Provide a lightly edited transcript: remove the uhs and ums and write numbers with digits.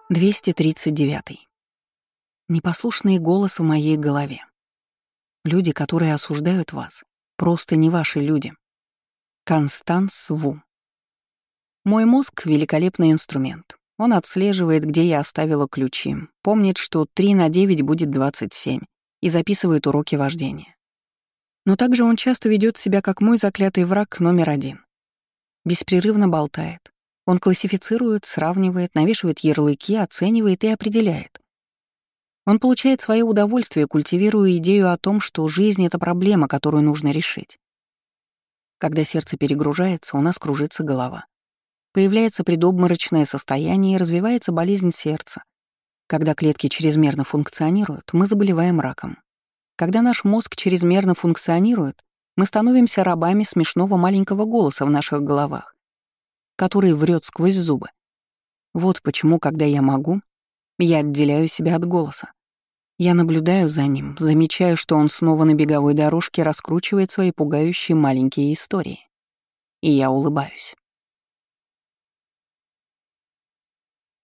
239. Непослушный голос в моей голове. Люди, которые осуждают вас, просто не ваши люди. Констанс Ву. Мой мозг — великолепный инструмент. Он отслеживает, где я оставила ключи, помнит, что 3 на 9 будет 27, и записывает уроки вождения. Но также он часто ведет себя как мой заклятый враг номер 1. Беспрерывно болтает. Он классифицирует, сравнивает, навешивает ярлыки, оценивает и определяет. Он получает свое удовольствие, культивируя идею о том, что жизнь — это проблема, которую нужно решить. Когда сердце перегружается, у нас кружится голова. Появляется предобморочное состояние и развивается болезнь сердца. Когда клетки чрезмерно функционируют, мы заболеваем раком. Когда наш мозг чрезмерно функционирует, мы становимся рабами смешного маленького голоса в наших головах, который врет сквозь зубы. Вот почему, когда я могу, я отделяю себя от голоса. Я наблюдаю за ним, замечаю, что он снова на беговой дорожке раскручивает свои пугающие маленькие истории. И я улыбаюсь.